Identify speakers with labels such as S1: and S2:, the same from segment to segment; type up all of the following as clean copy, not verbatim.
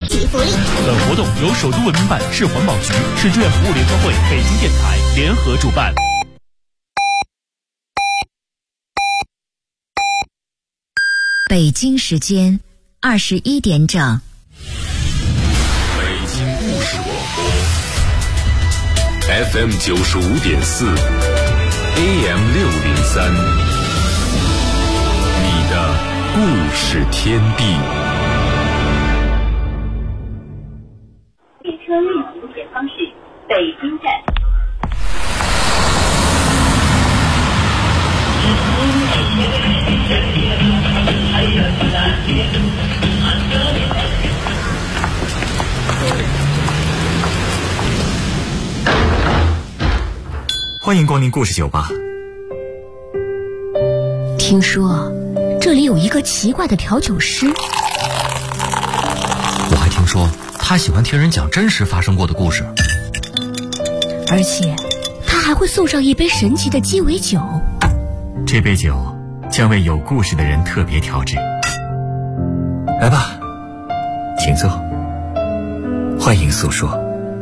S1: 及福利。
S2: 本活动由首都文明办、市环保局、市志愿服务联合会、北京电台联合主办。
S3: 北京时间21点整。
S4: 北京故事广播 FM 95.4 AM 603，你的故事天地。
S5: 列车运行前方是北京站。
S6: 欢迎光临故事酒吧。
S3: 听说这里有一个奇怪的调酒师，
S7: 我还听说他喜欢听人讲真实发生过的故事，
S3: 而且他还会送上一杯神奇的鸡尾酒。
S6: 这杯酒将为有故事的人特别调制。来吧，请坐，欢迎诉说，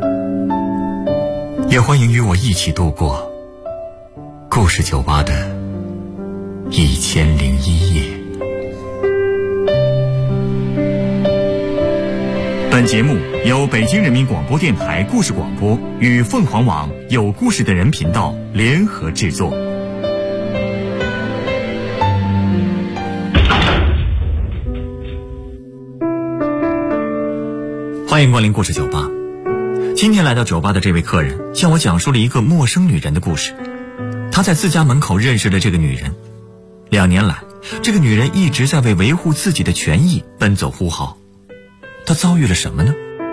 S6: 也欢迎与我一起度过故事酒吧的1001夜。本节目由北京人民广播电台故事广播与凤凰网有故事的人频道联合制作。欢迎光临故事酒吧。今天来到酒吧的这位客人向我讲述了一个陌生女人的故事。他在自家门口认识了这个女人，2年来，这个女人一直在为维护自己的权益奔走呼号。她遭遇了什么呢？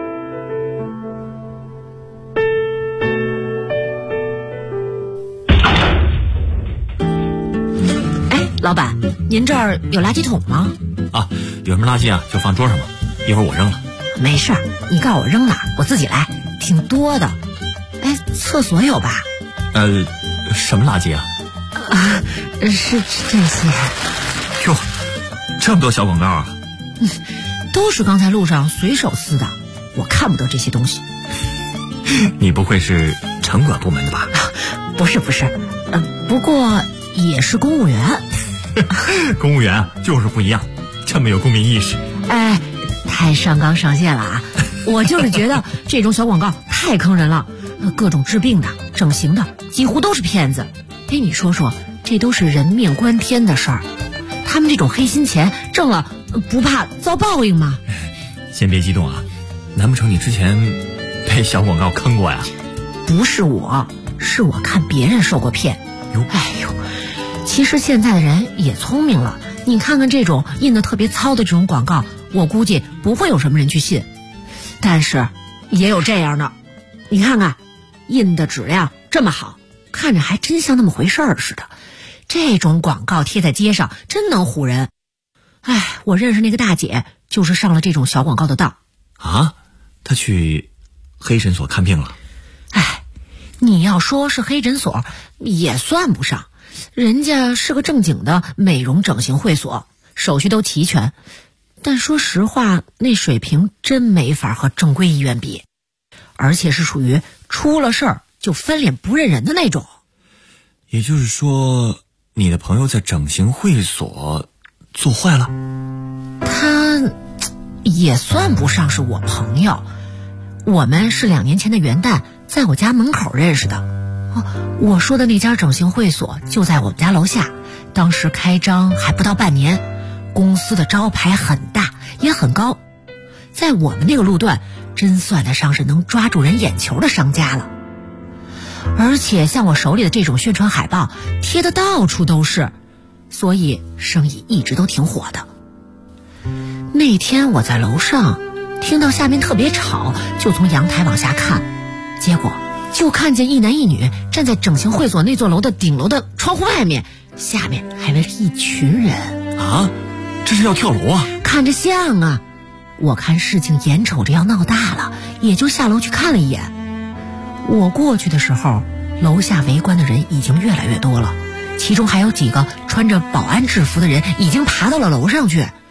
S8: 哎，老板，您这儿有垃圾桶吗？
S6: 啊，有什么垃圾啊就放桌上吧，一会儿我扔了。
S8: 没事儿，你告诉我扔哪儿，我自己来，挺多的。哎，厕所有吧？
S6: 什么垃圾啊？
S8: 啊，是这些。
S6: 哟，这么多小广告啊！
S8: 都是刚才路上随手撕的，我看不得这些东西。
S6: 你不会是城管部门的吧？
S8: 不是，不过也是公务员。
S6: 公务员就是不一样，这么有公民意识。
S8: 哎，太上纲上线了啊！我就是觉得这种小广告太坑人了，各种治病的、整形的，几乎都是骗子。哎，你说说，这都是人命关天的事儿，他们这种黑心钱挣了，不怕遭报应吗？
S6: 先别激动啊，难不成你之前被小广告坑过呀？
S8: 不是我，是我看别人受过骗。哎呦，其实现在的人也聪明了，你看看这种印得特别糙的这种广告，我估计不会有什么人去信。但是也有这样的，你看看印的质量这么好，看着还真像那么回事儿似的。这种广告贴在街上真能唬人。哎，我认识那个大姐就是上了这种小广告的当。
S6: 啊？她去黑诊所看病了？
S8: 哎，你要说是黑诊所也算不上，人家是个正经的美容整形会所，手续都齐全。但说实话，那水平真没法和正规医院比，而且是属于出了事儿就翻脸不认人的那种。
S6: 也就是说，你的朋友在整形会所做坏了？
S8: 他也算不上是我朋友，我们是2年前的元旦在我家门口认识的。我说的那家整形会所就在我们家楼下，当时开张还不到半年，公司的招牌很大也很高，在我们那个路段真算得上是能抓住人眼球的商家了。而且像我手里的这种宣传海报贴的到处都是，所以生意一直都挺火的。那天我在楼上听到下面特别吵，就从阳台往下看，结果就看见一男一女站在整形会所那座楼的顶楼的窗户外面，下面还围着一群人。
S6: 啊，这是要跳楼啊？
S8: 看着像啊。我看事情眼瞅着要闹大了，也就下楼去看了一眼。我过去的时候，楼下围观的人已经越来越多了，其中还有几个穿着保安制服的人已经爬到了楼上去。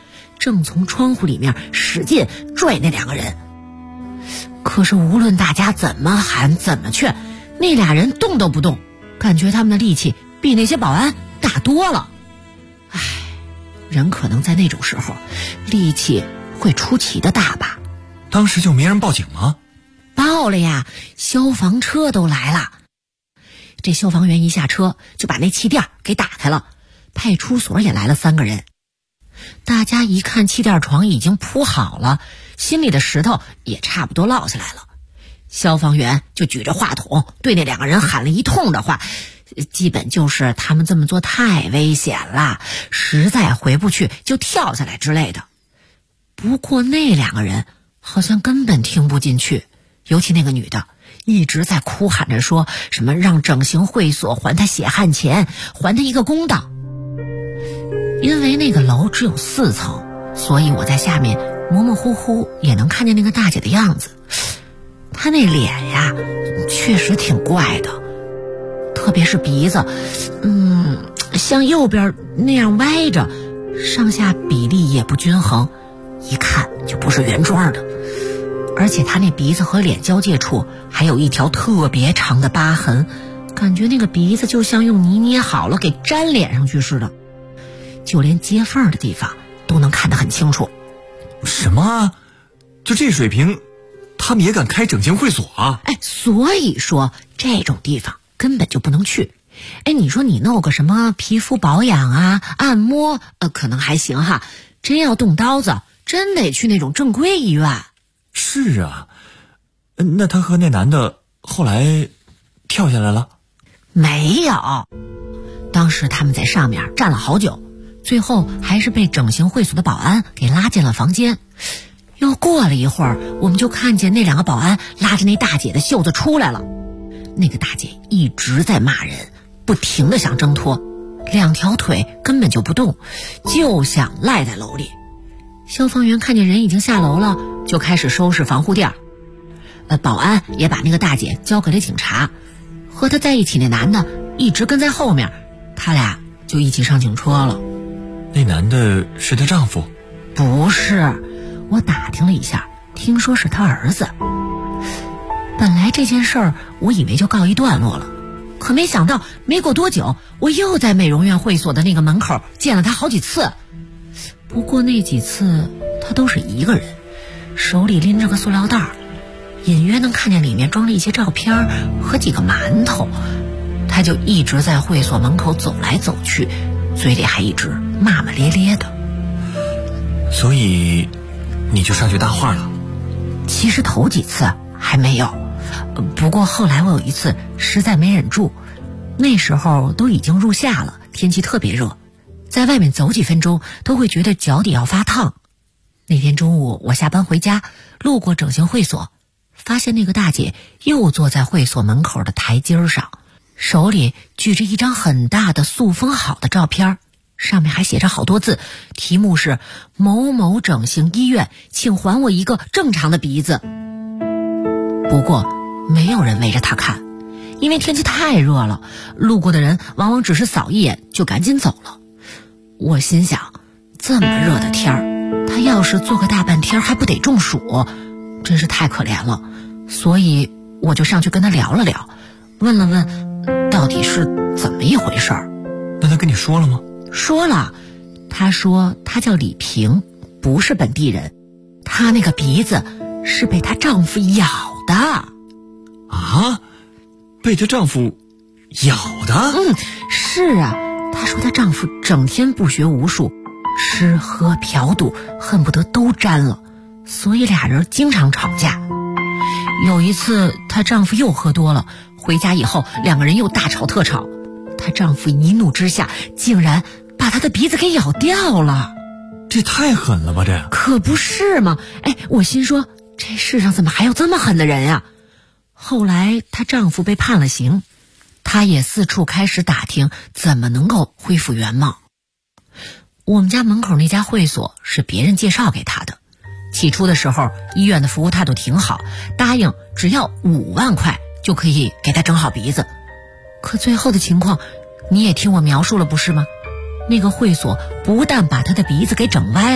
S8: 正从窗户里面使劲拽那2个人。可是无论大家怎么喊怎么劝，那俩人动都不动，感觉他们的力气比那些保安大多了。唉，人可能在那种时候力气会出奇的大吧。
S6: 当时就没人报警吗？
S8: 报了呀，消防车都来了。这消防员一下车就把那气垫给打开了，派出所也来了3个人。大家一看气垫床已经铺好了，心里的石头也差不多落下来了。消防员就举着话筒对那2个人喊了一通的话，基本就是他们这么做太危险了，实在回不去就跳下来之类的。不过那2个人好像根本听不进去，尤其那个女的一直在哭喊着说什么让整形会所还她血汗钱，还她一个公道。因为那个楼只有4层，所以我在下面模模糊糊也能看见那个大姐的样子。她那脸呀确实挺怪的，特别是鼻子像右边那样歪着，上下比例也不均衡，一看就不是原装的。而且她那鼻子和脸交界处还有一条特别长的疤痕，感觉那个鼻子就像用泥捏好了给粘脸上去似的，就连接缝的地方都能看得很清楚。
S6: 什么？就这水平他们也敢开整形会所啊？
S8: 所以说这种地方根本就不能去。你说你弄个什么皮肤保养啊、按摩可能还行哈，真要动刀子真得去那种正规医院。
S6: 是啊，那他和那男的后来跳下来了？
S8: 没有，当时他们在上面站了好久，最后还是被整形会所的保安给拉进了房间。又过了一会儿，我们就看见那2个保安拉着那大姐的袖子出来了。那个大姐一直在骂人，不停地想挣脱，2条腿根本就不动，就想赖在楼里。消防员看见人已经下楼了，就开始收拾防护垫。保安也把那个大姐交给了警察，和她在一起那男的一直跟在后面，他俩就一起上警车了。
S6: 那男的是她丈夫？
S8: 不是，我打听了一下，听说是他儿子。本来这件事儿我以为就告一段落了，可没想到没过多久，我又在美容院会所的那个门口见了他好几次。不过那几次他都是一个人，手里拎着个塑料袋，隐约能看见里面装了一些照片和几个馒头。他就一直在会所门口走来走去，嘴里还一直骂骂咧咧的。
S6: 所以你就上去搭话了？
S8: 其实头几次还没有，不过后来我有一次实在没忍住，那时候都已经入夏了，天气特别热，在外面走几分钟都会觉得脚底要发烫。那天中午我下班回家，路过整形会所，发现那个大姐又坐在会所门口的台阶上，手里举着一张很大的塑封好的照片，上面还写着好多字，题目是某某整形医院，请还我一个正常的鼻子。不过没有人围着她看，因为天气太热了，路过的人往往只是扫一眼就赶紧走了。我心想，这么热的天儿，她要是坐个大半天还不得中暑，真是太可怜了。所以我就上去跟她聊了聊，问了问到底是怎么一回事儿。
S6: 那她跟你说了吗？
S8: 说了，她说她叫李萍，不是本地人，她那个鼻子是被她丈夫咬的。
S6: 啊？被她丈夫咬的？
S8: 是啊，她说她丈夫整天不学无术，吃喝嫖赌恨不得都沾了，所以俩人经常吵架。有一次她丈夫又喝多了，回家以后2个人又大吵特吵，她丈夫一怒之下竟然把她的鼻子给咬掉了。
S6: 这太狠了吧，这
S8: 可不是吗？我心说这世上怎么还有这么狠的人呀？后来她丈夫被判了刑，她也四处开始打听怎么能够恢复原貌。我们家门口那家会所是别人介绍给她的，起初的时候医院的服务态度挺好，答应只要5万块就可以给她整好鼻子。可最后的情况你也听我描述了不是吗？那个会所不但把她的鼻子给整歪了，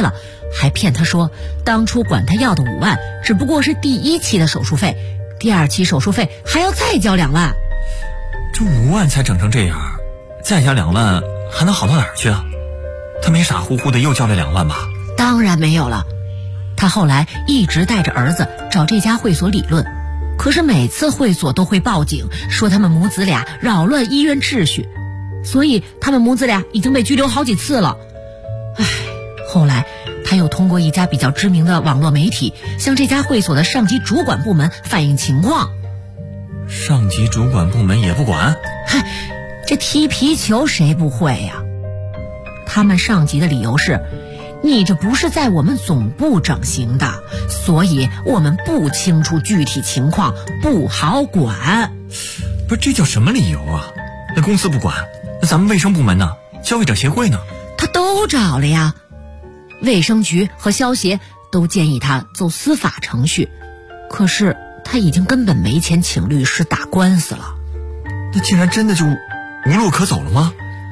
S8: 还骗他说当初管他要的5万只不过是第1期的手术费，第2期手术费还要再交2万。
S6: 这5万才整成这样，再加2万还能好到哪儿去啊？他没傻乎乎的又交了2万吧？
S8: 当然没有了。他后来一直带着儿子找这家会所理论，可是每次会所都会报警，说他们母子俩扰乱医院秩序，所以他们母子俩已经被拘留好几次了。后来他又通过一家比较知名的网络媒体向这家会所的上级主管部门反映情况。
S6: 上级主管部门也不管？
S8: 这踢皮球谁不会呀？他们上级的理由是，你这不是在我们总部整形的，所以我们不清楚具体情况，不好管。
S6: 不是，这叫什么理由啊？那公司不管，那咱们卫生部门呢？消费者协会呢？
S8: 他都找了呀，卫生局和消协都建议他走司法程序，可是他已经根本没钱请律师打官司了。
S6: 那竟然真的就无路可走了吗？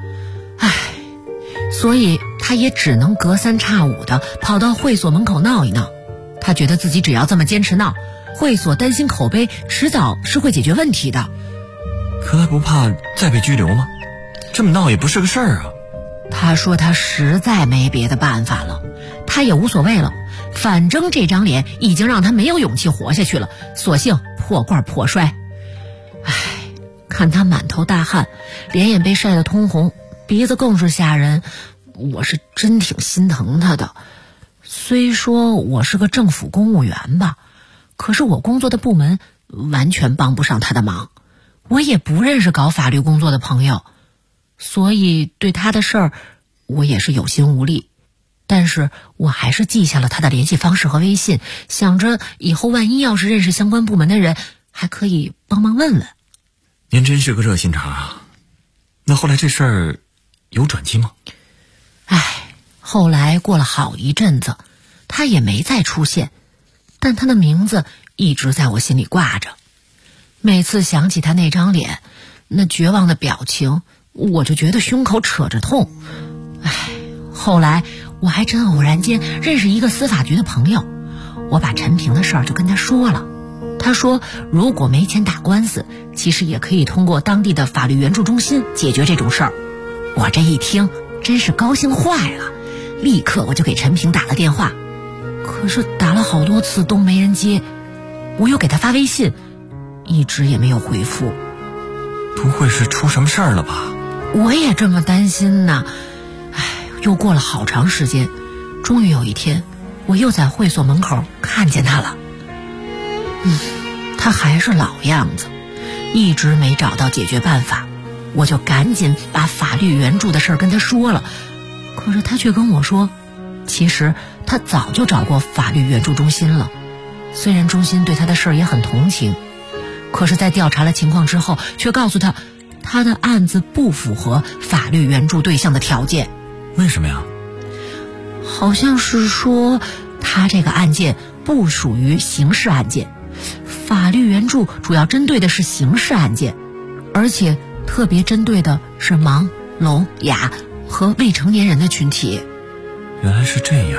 S8: 所以他也只能隔3差5的跑到会所门口闹一闹。他觉得自己只要这么坚持闹，会所担心口碑迟早是会解决问题的。
S6: 可他不怕再被拘留吗？这么闹也不是个事儿啊。
S8: 他说他实在没别的办法了，他也无所谓了，反正这张脸已经让他没有勇气活下去了，索性破罐破摔。看他满头大汗，脸也被晒得通红，鼻子更是吓人，我是真挺心疼他的。虽说我是个政府公务员吧，可是我工作的部门完全帮不上他的忙，我也不认识搞法律工作的朋友，所以对他的事儿我也是有心无力。但是我还是记下了他的联系方式和微信，想着以后万一要是认识相关部门的人，还可以帮忙问问。
S6: 您真是个热心肠啊。那后来这事儿有转机吗？
S8: 后来过了好一阵子，他也没再出现，但他的名字一直在我心里挂着。每次想起他那张脸，那绝望的表情，我就觉得胸口扯着痛。后来我还真偶然间认识一个司法局的朋友，我把陈平的事儿就跟他说了。他说如果没钱打官司，其实也可以通过当地的法律援助中心解决这种事儿。我这一听真是高兴坏了，立刻我就给陈平打了电话，可是打了好多次都没人接，我又给他发微信，一直也没有回复。
S6: 不会是出什么事儿了吧？
S8: 我也这么担心呢。又过了好长时间，终于有一天我又在会所门口看见他了。他还是老样子，一直没找到解决办法。我就赶紧把法律援助的事儿跟他说了，可是他却跟我说，其实他早就找过法律援助中心了。虽然中心对他的事儿也很同情，可是在调查了情况之后，却告诉他他的案子不符合法律援助对象的条件。
S6: 为什么呀？
S8: 好像是说他这个案件不属于刑事案件，法律援助主要针对的是刑事案件，而且特别针对的是盲、聋、哑和未成年人的群体。
S6: 原来是这样，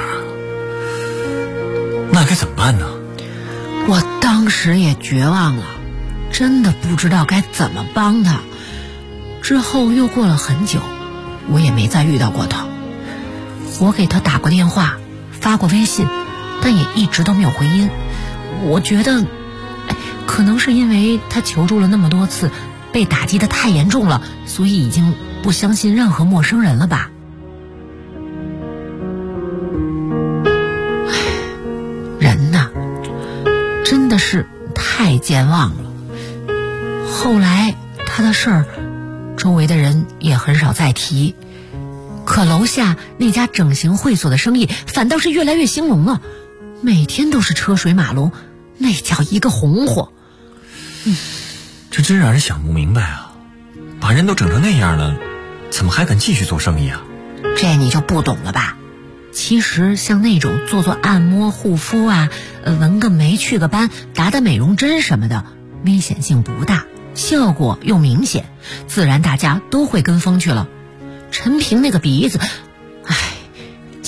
S6: 那该怎么办呢？
S8: 我当时也绝望了，真的不知道该怎么帮他。之后又过了很久，我也没再遇到过他。我给他打过电话，发过微信，但也一直都没有回音。我觉得可能是因为他求助了那么多次，被打击得太严重了，所以已经不相信任何陌生人了吧。人呐，真的是太健忘了。后来他的事儿，周围的人也很少再提，可楼下那家整形会所的生意反倒是越来越兴隆了，每天都是车水马龙，那叫一个红火。
S6: 这真让人想不明白啊，把人都整成那样了，怎么还敢继续做生意啊？
S8: 这你就不懂了吧？其实像那种做按摩护肤啊，纹个眉去个斑打打美容针什么的，危险性不大，效果又明显，自然大家都会跟风去了。陈平那个鼻子，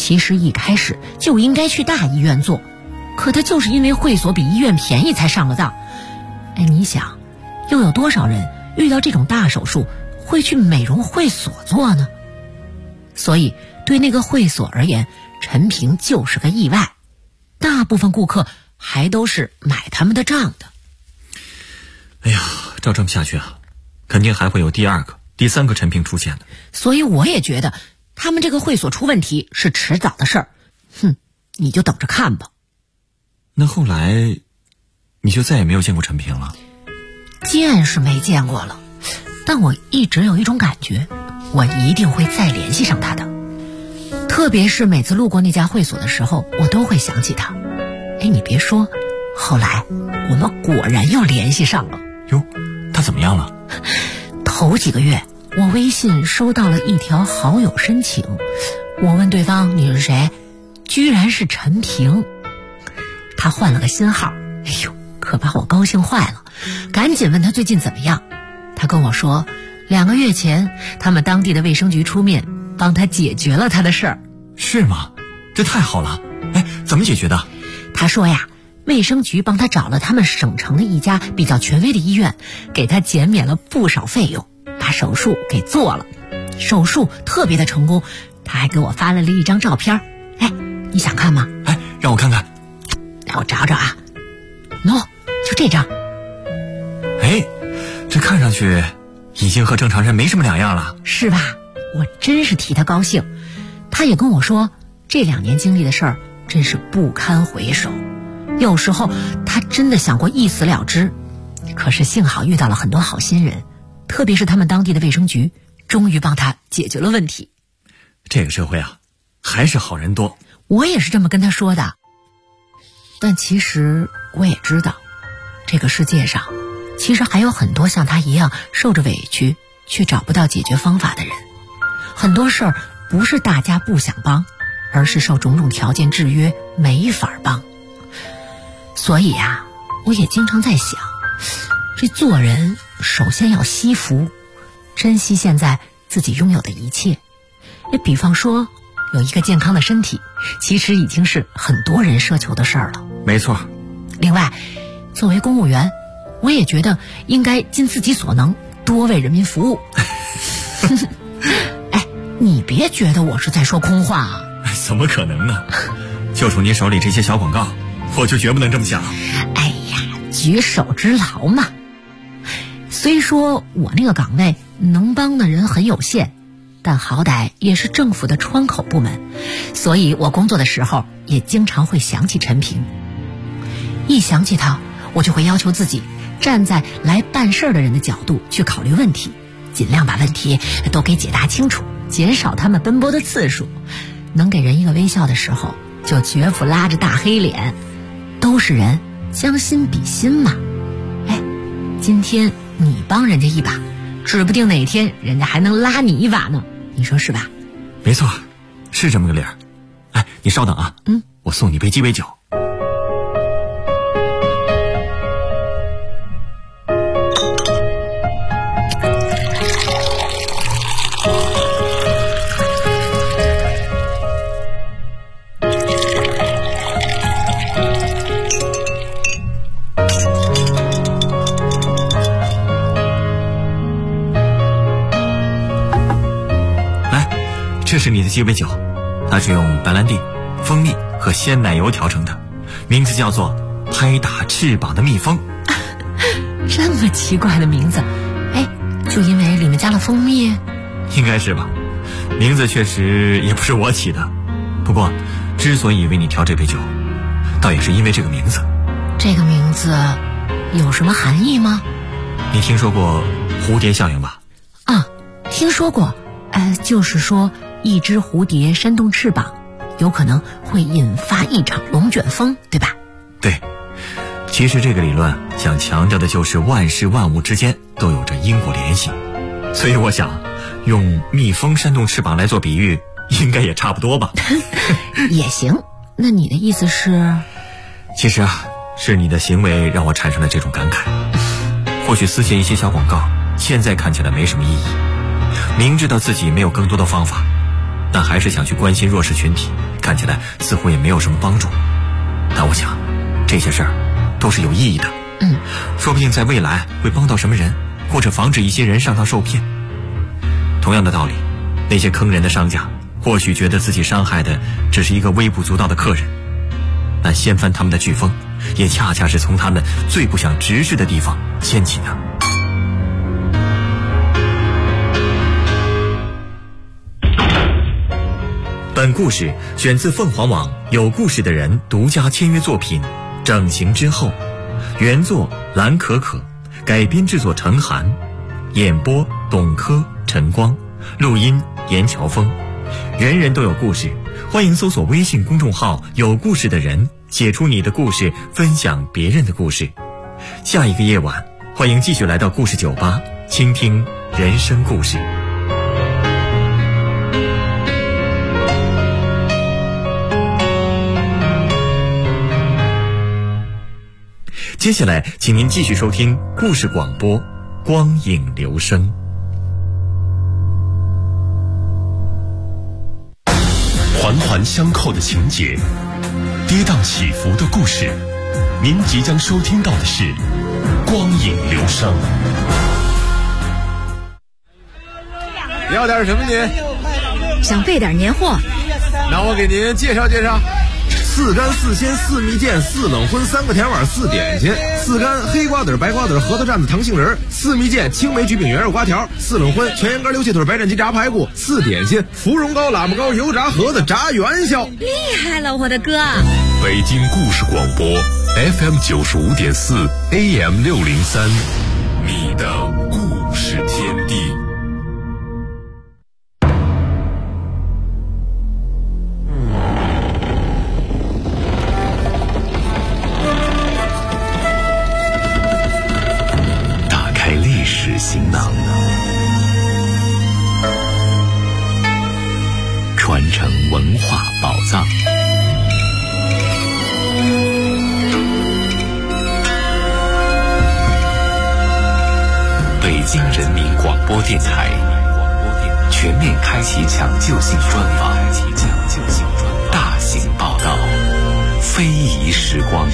S8: 其实一开始就应该去大医院做，可他就是因为会所比医院便宜才上了当。哎，你想，又有多少人遇到这种大手术会去美容会所做呢？所以对那个会所而言，陈平就是个意外，大部分顾客还都是买他们的账的。
S6: 哎呀，照这么下去啊，肯定还会有第二个、第三个陈平出现的。
S8: 所以我也觉得他们这个会所出问题是迟早的事儿。你就等着看吧。
S6: 那后来你就再也没有见过陈平了？
S8: 见是没见过了，但我一直有一种感觉，我一定会再联系上他的。特别是每次路过那家会所的时候，我都会想起他。哎，你别说，后来我们果然又联系上了。
S6: 哟，他怎么样了？
S8: 头几个月我微信收到了一条好友申请，我问对方你是谁，居然是陈平。他换了个新号，哎呦，可把我高兴坏了，赶紧问他最近怎么样。他跟我说2个月前他们当地的卫生局出面帮他解决了他的事儿。
S6: 是吗？这太好了。哎，怎么解决的？
S8: 他说呀，卫生局帮他找了他们省城的一家比较权威的医院，给他减免了不少费用，把手术给做了。手术特别的成功，他还给我发来了一张照片。哎，你想看吗？
S6: 哎，让我看看。
S8: 让我找找啊。就这张。
S6: 哎，这看上去已经和正常人没什么两样了，
S8: 是吧？我真是替他高兴。他也跟我说，这2年经历的事儿真是不堪回首，有时候他真的想过一死了之，可是幸好遇到了很多好心人，特别是他们当地的卫生局，终于帮他解决了问题。
S6: 这个社会啊，还是好人多。
S8: 我也是这么跟他说的。但其实我也知道，这个世界上其实还有很多像他一样受着委屈却找不到解决方法的人。很多事儿不是大家不想帮，而是受种种条件制约没法帮。所以啊，我也经常在想，这做人首先要惜福，珍惜现在自己拥有的一切。比方说有一个健康的身体，其实已经是很多人奢求的事儿了。
S6: 没错。
S8: 另外，作为公务员，我也觉得应该尽自己所能，多为人民服务。哎，你别觉得我是在说空话啊。
S6: 怎么可能呢？就冲你手里这些小广告，我就绝不能这么想。
S8: 哎呀，举手之劳嘛。虽说我那个岗位能帮的人很有限，但好歹也是政府的窗口部门，所以我工作的时候也经常会想起陈平。一想起他，我就会要求自己站在来办事的人的角度去考虑问题，尽量把问题都给解答清楚，减少他们奔波的次数。能给人一个微笑的时候，就绝不拉着大黑脸。都是人，将心比心嘛。哎，今天你帮人家一把，指不定哪天人家还能拉你一把呢，你说是吧？
S6: 没错，是这么个理儿。哎，你稍等啊，我送你杯鸡尾酒。这是你的鸡尾酒，它是用白兰地、蜂蜜和鲜奶油调成的，名字叫做拍打翅膀的蜜蜂。
S8: 这么奇怪的名字，哎，就因为里面加了蜂蜜？
S6: 应该是吧，名字确实也不是我起的，不过之所以为你调这杯酒，倒也是因为这个名字。
S8: 这个名字有什么含义吗？
S6: 你听说过蝴蝶效应吧？
S8: 啊，听说过。就是说一只蝴蝶扇动翅膀，有可能会引发一场龙卷风，对吧？
S6: 对，其实这个理论想强调的就是万事万物之间都有着因果联系，所以我想用蜜蜂扇动翅膀来做比喻，应该也差不多吧。
S8: 也行。那你的意思是？
S6: 其实啊，是你的行为让我产生了这种感慨。或许撕写一些小广告，现在看起来没什么意义，明知道自己没有更多的方法， 但还是想去关心弱势群体，看起来似乎也没有什么帮助。但我想，这些事儿都是有意义的。说不定在未来会帮到什么人，或者防止一些人上当受骗。同样的道理，那些坑人的商家或许觉得自己伤害的只是一个微不足道的客人，但掀翻他们的飓风也恰恰是从他们最不想直视的地方掀起的。本故事选自凤凰网有故事的人独家签约作品《整形之后》，原作蓝可可，改编制作陈寒，演播董珂、陈光，录音严乔峰。人人都有故事，欢迎搜索微信公众号有故事的人，写出你的故事，分享别人的故事。下一个夜晚，欢迎继续来到故事酒吧，倾听人生故事。接下来请您继续收听故事广播《光影留声》。
S4: 环环相扣的情节，跌宕起伏的故事，您即将收听到的是《光影留声》。
S1: 要点什么您？
S3: 想备点年货。
S1: 那我给您介绍介绍。4干4鲜4蜜饯4冷荤3个甜碗4点心，4干黑瓜子白瓜子核桃蘸子糖杏仁，4蜜饯青梅橘饼圆肉瓜条，4冷荤全羊肝溜蟹腿白斩鸡炸排骨，4点心芙蓉糕喇叭糕油炸盒子炸元宵。
S3: 厉害了，我的哥！
S4: 北京故事广播 FM 95.4 AM 603，你的故事天地。行囊，传承文化宝藏。北京人民广播电台全面开启抢救性专访，大型报道，非遗时光。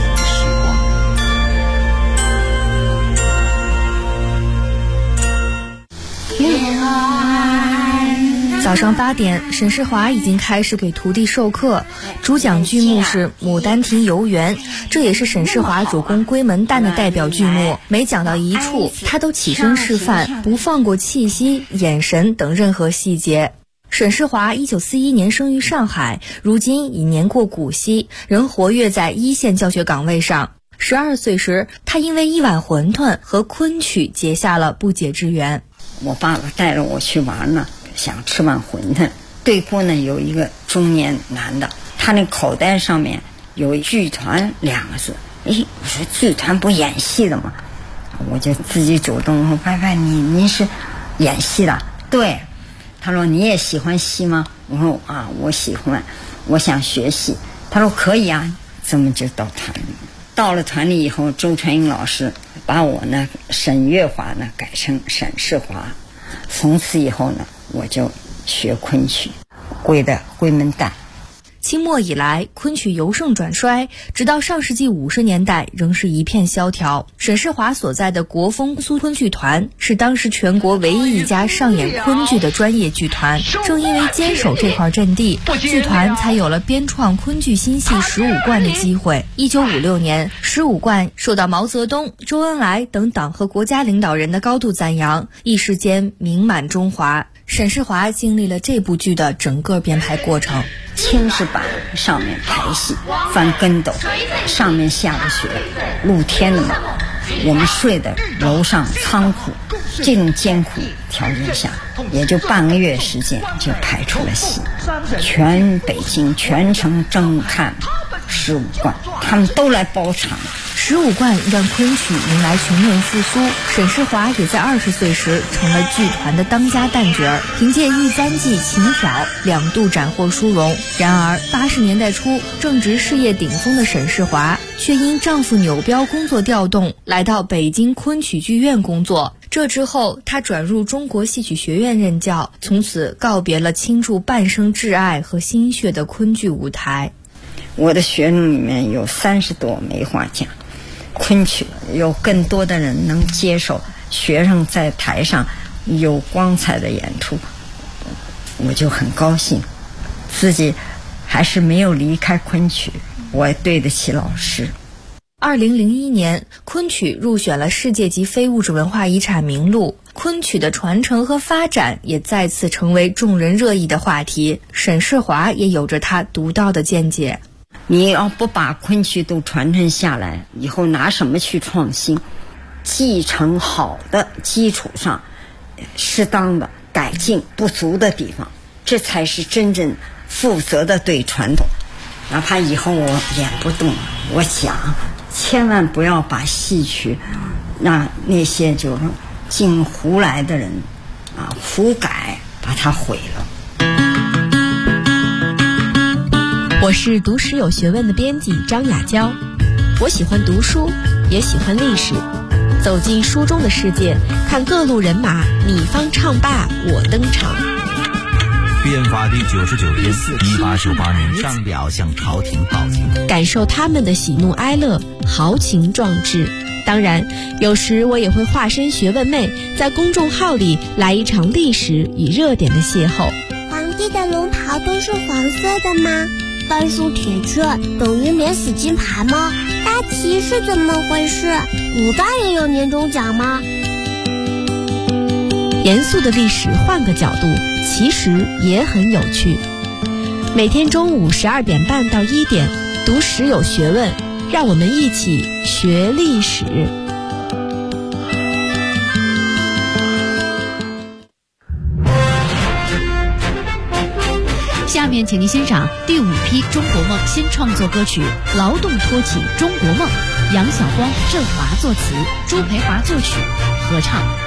S9: 早上8点，沈世华已经开始给徒弟授课。主讲剧目是《牡丹亭游园》，这也是沈世华主攻闺门旦的代表剧目。每讲到一处，他都起身示范，不放过气息、眼神等任何细节。沈世华1941年生于上海，如今已年过古稀，仍活跃在一线教学岗位上。12岁时，他因为一碗馄饨和昆曲结下了不解之缘。
S10: 我爸爸带着我去玩呢，想吃碗馄饨。对过呢有一个中年男的，他那口袋上面有剧团2个字。我说剧团不演戏的吗？我就自己主动说：“伯伯，您是演戏的？”对。他说：“你也喜欢戏吗？”我说：“啊，我喜欢，我想学戏。”他说：“可以啊。”这么就到团里。到了团里以后，周传英老师把我呢沈月华呢改成沈世华。从此以后呢，我就学昆曲，归的闺门旦。
S9: 清末以来，昆曲由盛转衰，直到上世纪50年代仍是一片萧条。沈世华所在的国风苏昆剧团是当时全国唯一一家上演昆剧的专业剧团。正因为坚守这块阵地，剧团才有了编创昆剧新戏15贯的机会。1956年，15贯受到毛泽东、周恩来等党和国家领导人的高度赞扬，一时间名满中华。沈世华经历了这部剧的整个编排过程。
S10: 青石板上面排戏，翻跟斗，上面下着雪，露天的嘛。我们睡的楼上仓库，这种艰苦条件下，也就半个月时间就排出了戏。全北京全城争看15贯，他们都来包场。
S9: 15贯让昆曲迎来全面复苏，沈世华也在20岁时成了剧团的当家旦角，凭借一簪记琴挑2度斩获殊荣。然而80年代初，正值事业顶峰的沈世华却因丈夫扭标工作调动，来到北京昆曲剧院工作。 这之后，他转入中国戏曲学院任教，从此告别了倾注半生挚爱和心血的昆剧舞台。
S10: 我的学生里面有30多枚画家，昆曲有更多的人能接受学生在台上有光彩的演出，我就很高兴，自己还是没有离开昆曲，我对得起老师。
S9: 2001年，昆曲入选了世界级非物质文化遗产名录，昆曲的传承和发展也再次成为众人热议的话题。沈世华也有着他独到的见解。
S10: 你要不把昆曲都传承下来，以后拿什么去创新？继承好的基础上，适当的改进不足的地方，这才是真正负责的对传统。哪怕以后我演不动，我想千万不要把戏曲那些就是进胡来的人胡改，把它毁了。
S3: 我是读史有学问的编辑张雅娇，我喜欢读书，也喜欢历史，走进书中的世界，看各路人马你方唱罢我登场。
S11: 变法第99天，1898年上表向朝廷报请，
S3: 感受他们的喜怒哀乐，豪情壮志。当然，有时我也会化身学问妹，在公众号里来一场历史与热点的邂逅。
S12: 皇帝的龙袍都是黄色的吗？半数铁券等于免死金牌吗？大旗是怎么回事？古代也有年终奖吗？
S3: 严肃的历史换个角度，其实也很有趣。每天中午12点半到1点，读史有学问，让我们一起学历史。
S13: 下面请您欣赏第5批中国梦新创作歌曲《劳动托起中国梦》，杨晓光、郑华作词，朱培华作曲，合唱。